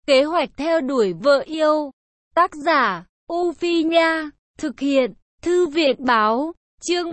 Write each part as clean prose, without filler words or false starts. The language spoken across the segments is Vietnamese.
kế hoạch theo đuổi vợ yêu. Tác giả, U Phi Nha. Thực hiện, Thư viện Báo. Chương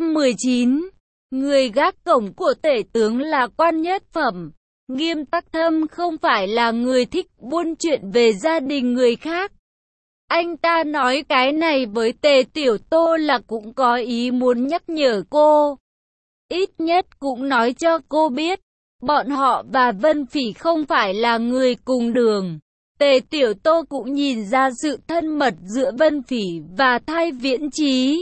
319. Người gác cổng của tể tướng là quan nhất phẩm. Nghiêm Tắc Thâm không phải là người thích buôn chuyện về gia đình người khác. Anh ta nói cái này với Tề Tiểu Tô là cũng có ý muốn nhắc nhở cô. Ít nhất cũng nói cho cô biết, bọn họ và Vân Phỉ không phải là người cùng đường. Tề Tiểu Tô cũng nhìn ra sự thân mật giữa Vân Phỉ và Thai Viễn Chí.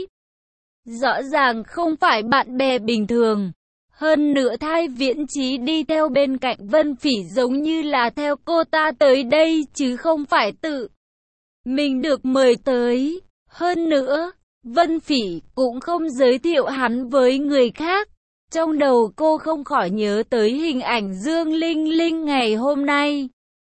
Rõ ràng không phải bạn bè bình thường. Hơn nữa Thai Viễn Chí đi theo bên cạnh Vân Phỉ giống như là theo cô ta tới đây chứ không phải tự mình được mời tới. Hơn nữa, Vân Phỉ cũng không giới thiệu hắn với người khác. Trong đầu cô không khỏi nhớ tới hình ảnh Dương Linh Linh ngày hôm nay.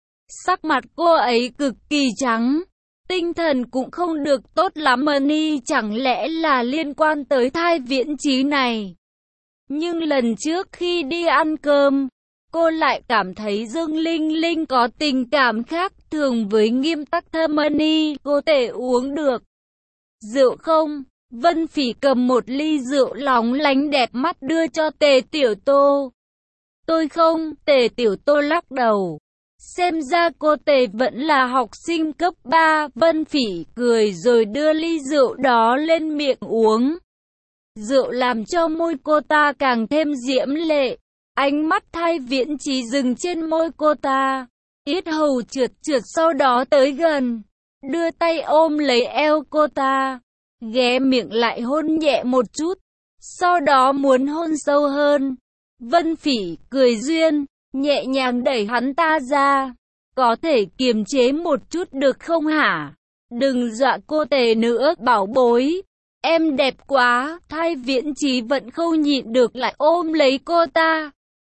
Sắc mặt cô ấy cực kỳ trắng, tinh thần cũng không được tốt lắm. Money chẳng lẽ là liên quan tới Thai Viễn Chí này? Nhưng lần trước khi đi ăn cơm, cô lại cảm thấy Dương Linh Linh có tình cảm khác thường với Nghiêm Tắc Thâm. Money, cô thể uống được rượu không? Vân Phỉ cầm một ly rượu lóng lánh đẹp mắt đưa cho Tề Tiểu Tô. Tôi không. Tề Tiểu Tô lắc đầu. Xem ra cô Tề vẫn là học sinh cấp 3. Vân Phỉ cười rồi đưa ly rượu đó lên miệng uống. Rượu làm cho môi cô ta càng thêm diễm lệ. Ánh mắt Thai Viễn Chí dừng trên môi cô ta. Yết hầu trượt trượt sau đó tới gần, đưa tay ôm lấy eo cô ta, ghé miệng lại hôn nhẹ một chút, sau đó muốn hôn sâu hơn. Vân Phỉ cười duyên, nhẹ nhàng đẩy hắn ta ra. Có thể kiềm chế một chút được không hả? Đừng dọa cô Tề nữa bảo bối. Em đẹp quá. Thai Viễn Chí vẫn không nhịn được lại ôm lấy cô ta.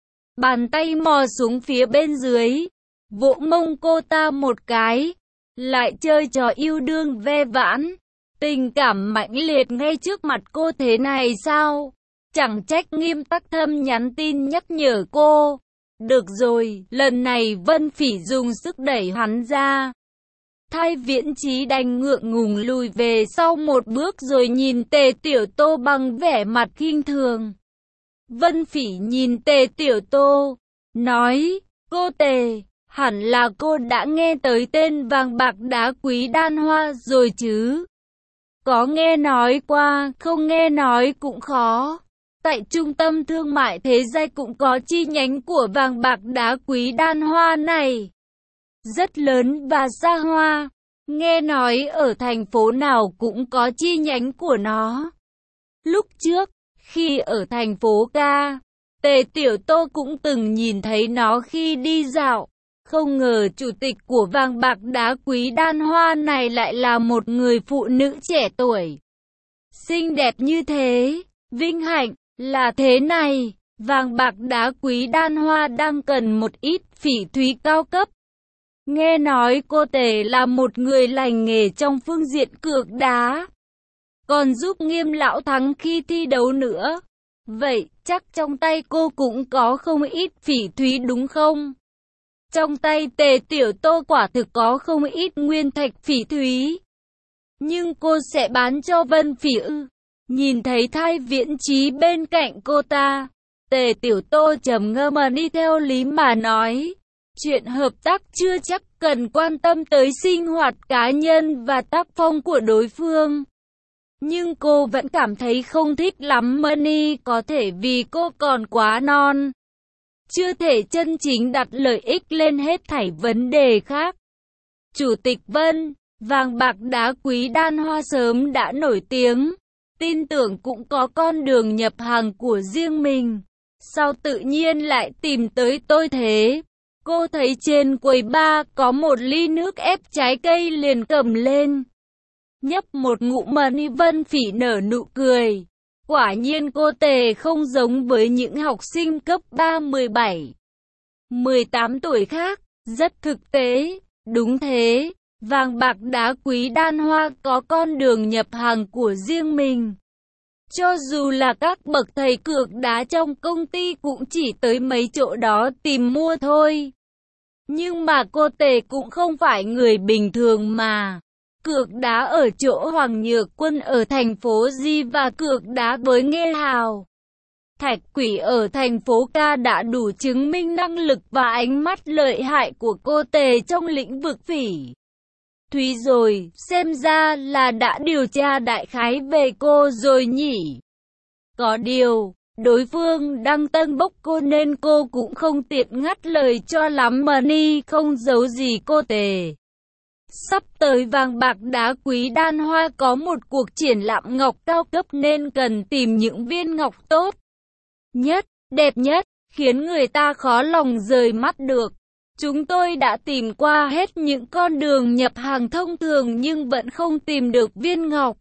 Bàn tay mò xuống phía bên dưới, vỗ mông cô ta một cái, lại chơi trò yêu đương ve vãn. Tình cảm mãnh liệt ngay trước mặt cô thế này sao? Chẳng trách Nghiêm Tắc Thâm nhắn tin nhắc nhở cô. Được rồi, lần này Vân Phỉ dùng sức đẩy hắn ra. Thai Viễn Chí đành ngượng ngùng lùi về sau một bước rồi nhìn Tề Tiểu Tô bằng vẻ mặt khinh thường. Vân Phỉ nhìn Tề Tiểu Tô, nói, cô Tề, hẳn là cô đã nghe tới tên vàng bạc đá quý đan hoa rồi chứ? Có nghe nói qua, không nghe nói cũng khó. Tại trung tâm thương mại Thế Giai cũng có chi nhánh của vàng bạc đá quý đan hoa này. Rất lớn và xa hoa. Nghe nói ở thành phố nào cũng có chi nhánh của nó. Lúc trước, khi ở thành phố Ca, Tề Tiểu Tô cũng từng nhìn thấy nó khi đi dạo. Không ngờ chủ tịch của vàng bạc đá quý đan hoa này lại là một người phụ nữ trẻ tuổi. Xinh đẹp như thế, vinh hạnh, là thế này, vàng bạc đá quý đan hoa đang cần một ít phỉ thúy cao cấp. Nghe nói cô Tề là một người lành nghề trong phương diện cược đá, còn giúp Nghiêm lão thắng khi thi đấu nữa. Vậy chắc trong tay cô cũng có không ít phỉ thúy đúng không? Trong tay Tề Tiểu Tô quả thực có không ít nguyên thạch phỉ thúy. Nhưng cô sẽ bán cho Vân Phỉ ư? Nhìn thấy Thai Viễn Chí bên cạnh cô ta, Tề Tiểu Tô trầm ngâm đi theo lý mà nói. Chuyện hợp tác chưa chắc cần quan tâm tới sinh hoạt cá nhân và tác phong của đối phương. Nhưng cô vẫn cảm thấy không thích lắm. Money có thể vì cô còn quá non, chưa thể chân chính đặt lợi ích lên hết thảy vấn đề khác. Chủ tịch Vân, vàng bạc đá quý đan hoa sớm đã nổi tiếng, tin tưởng cũng có con đường nhập hàng của riêng mình. Sao tự nhiên lại tìm tới tôi thế? Cô thấy trên quầy bar có một ly nước ép trái cây liền cầm lên, nhấp một ngụm. Money. Vân Phỉ nở nụ cười. Quả nhiên cô Tề không giống với những học sinh cấp 3 17, 18 tuổi khác, rất thực tế. Đúng thế, vàng bạc đá quý đan hoa có con đường nhập hàng của riêng mình. Cho dù là các bậc thầy cược đá trong công ty cũng chỉ tới mấy chỗ đó tìm mua thôi. Nhưng mà cô Tề cũng không phải người bình thường mà. Cược đá ở chỗ Hoàng Nhược Quân ở thành phố Di và cược đá với Nghê Hào Thạch Quỷ ở thành phố Ca đã đủ chứng minh năng lực và ánh mắt lợi hại của cô Tề trong lĩnh vực phỉ thúy rồi, xem ra là đã điều tra đại khái về cô rồi nhỉ. Có điều, đối phương đang tâng bốc cô nên cô cũng không tiện ngắt lời cho lắm mà ni không giấu gì cô Tề. Sắp tới vàng bạc đá quý Đan Hoa có một cuộc triển lãm ngọc cao cấp nên cần tìm những viên ngọc tốt nhất, đẹp nhất, khiến người ta khó lòng rời mắt được. Chúng tôi đã tìm qua hết những con đường nhập hàng thông thường nhưng vẫn không tìm được viên ngọc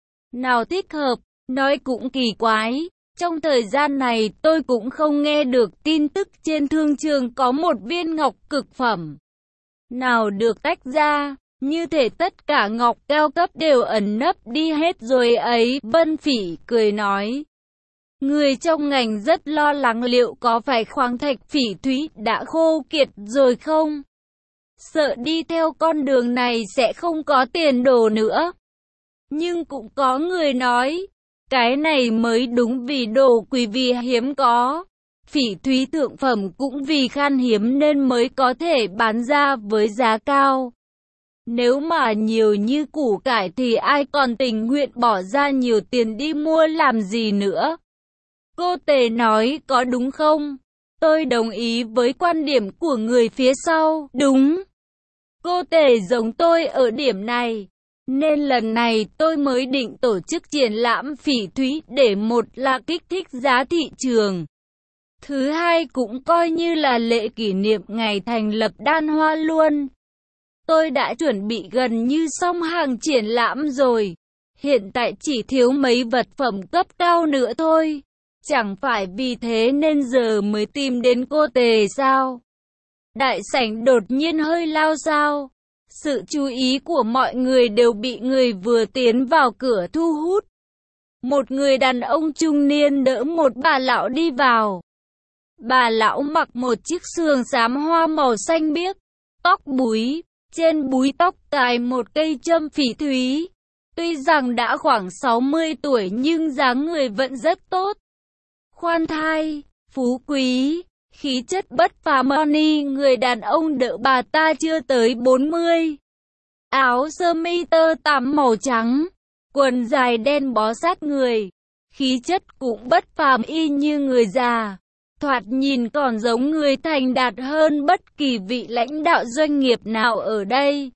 nào thích hợp. Nói cũng kỳ quái, trong thời gian này tôi cũng không nghe được tin tức trên thương trường có một viên ngọc cực phẩm nào được tách ra. Như thể tất cả ngọc cao cấp đều ẩn nấp đi hết rồi ấy. Vân Phỉ cười nói. Người trong ngành rất lo lắng liệu có phải khoáng thạch phỉ thúy đã khô kiệt rồi không? Sợ đi theo con đường này sẽ không có tiền đồ nữa. Nhưng cũng có người nói, cái này mới đúng vì đồ quý vì hiếm có. Phỉ thúy thượng phẩm cũng vì khan hiếm nên mới có thể bán ra với giá cao. Nếu mà nhiều như củ cải thì ai còn tình nguyện bỏ ra nhiều tiền đi mua làm gì nữa? Cô Tề nói có đúng không? Tôi đồng ý với quan điểm của người phía sau. Đúng. Cô Tề giống tôi ở điểm này. Nên lần này tôi mới định tổ chức triển lãm phỉ thúy để một là kích thích giá thị trường. Thứ hai cũng coi như là lễ kỷ niệm ngày thành lập Đan Hoa luôn. Tôi đã chuẩn bị gần như xong hàng triển lãm rồi. Hiện tại chỉ thiếu mấy vật phẩm cấp cao nữa thôi. Chẳng phải vì thế nên giờ mới tìm đến cô Tề sao? Đại sảnh đột nhiên hơi lao sao? Sự chú ý của mọi người đều bị người vừa tiến vào cửa thu hút. Một người đàn ông trung niên đỡ một bà lão đi vào. Bà lão mặc một chiếc sườn xám hoa màu xanh biếc, tóc búi, trên búi tóc cài một cây châm phỉ thúy. Tuy rằng đã khoảng 60 tuổi nhưng dáng người vẫn rất tốt. Khoan thai, phú quý, khí chất bất phàm. Người đàn ông đỡ bà ta chưa tới 40. Áo sơ mi tơ tằm màu trắng, quần dài đen bó sát người. Khí chất cũng bất phàm y như người già. Thoạt nhìn còn giống người thành đạt hơn bất kỳ vị lãnh đạo doanh nghiệp nào ở đây.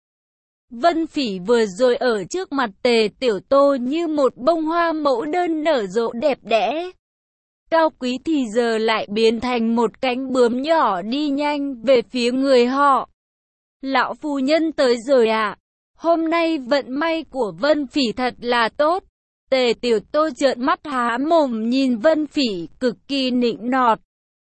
Vân Phỉ vừa rồi ở trước mặt Tề Tiểu Tô như một bông hoa mẫu đơn nở rộ đẹp đẽ. Cao quý thì giờ lại biến thành một cánh bướm nhỏ đi nhanh về phía người họ. Lão phu nhân tới rồi ạ. Hôm nay vận may của Vân Phỉ thật là tốt. Tề Tiểu Tô trợn mắt há mồm nhìn Vân Phỉ cực kỳ nịnh nọt.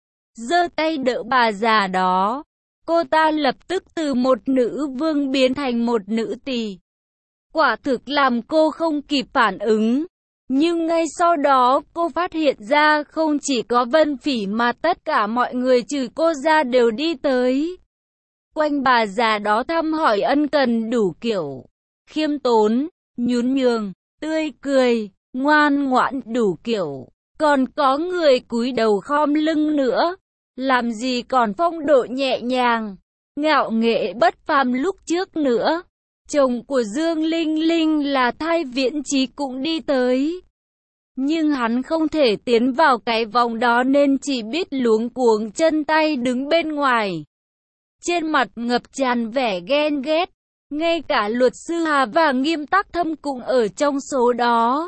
Giơ tay đỡ bà già đó. Cô ta lập tức từ một nữ vương biến thành một nữ tỳ. Quả thực làm cô không kịp phản ứng. Nhưng ngay sau đó cô phát hiện ra không chỉ có Vân Phỉ mà tất cả mọi người trừ cô ra đều đi tới. Quanh bà già đó thăm hỏi ân cần đủ kiểu. Khiêm tốn, nhún nhường, tươi cười, ngoan ngoãn đủ kiểu. Còn có người cúi đầu khom lưng nữa. Làm gì còn phong độ nhẹ nhàng, ngạo nghễ bất phàm lúc trước nữa. Chồng của Dương Linh Linh là Thai Viễn Chí cũng đi tới. Nhưng hắn không thể tiến vào cái vòng đó nên chỉ biết luống cuống chân tay đứng bên ngoài. Trên mặt ngập tràn vẻ ghen ghét. Ngay cả luật sư Hà và Nghiêm Tắc Thâm cũng ở trong số đó.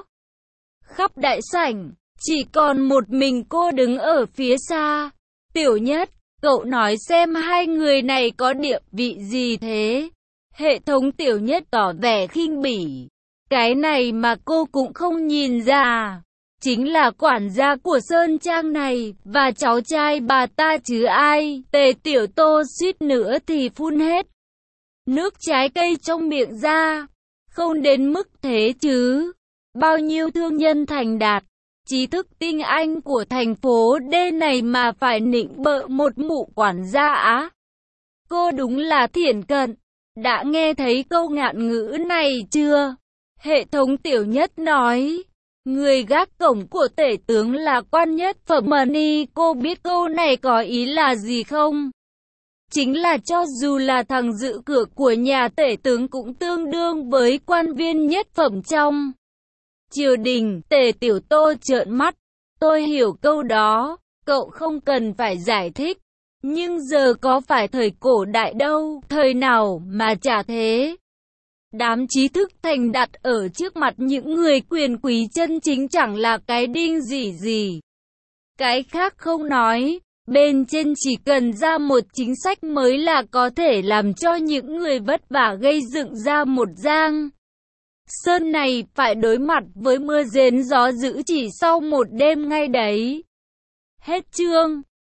Khắp đại sảnh, chỉ còn một mình cô đứng ở phía xa. Tiểu Nhất, cậu nói xem hai người này có địa vị gì thế? Hệ thống Tiểu Nhất tỏ vẻ khinh bỉ. Cái này mà cô cũng không nhìn ra. Chính là quản gia của Sơn Trang này, và cháu trai bà ta chứ ai. Tề Tiểu Tô suýt nữa thì phun hết nước trái cây trong miệng ra. Không đến mức thế chứ. Bao nhiêu thương nhân thành đạt, trí thức tinh anh của thành phố D này mà phải nịnh bợ một mụ quản gia á. Cô đúng là thiển cận. Đã nghe thấy câu ngạn ngữ này chưa? Hệ thống tiểu nhất nói. Người gác cổng của tể tướng là quan nhất phẩm Mani. Cô biết câu này có ý là gì không? Chính là cho dù là thằng giữ cửa của nhà tể tướng cũng tương đương với quan viên nhất phẩm trong triều đình. Tề Tiểu Tô trợn mắt. Tôi hiểu câu đó, cậu không cần phải giải thích. Nhưng giờ có phải thời cổ đại đâu, thời nào mà chả thế. Đám trí thức thành đặt ở trước mặt những người quyền quý chân chính chẳng là cái đinh gì. Cái khác không nói, bên trên chỉ cần ra một chính sách mới là có thể làm cho những người vất vả gây dựng ra một giang sơn này phải đối mặt với mưa rền gió dữ chỉ sau một đêm ngay đấy. Hết chương.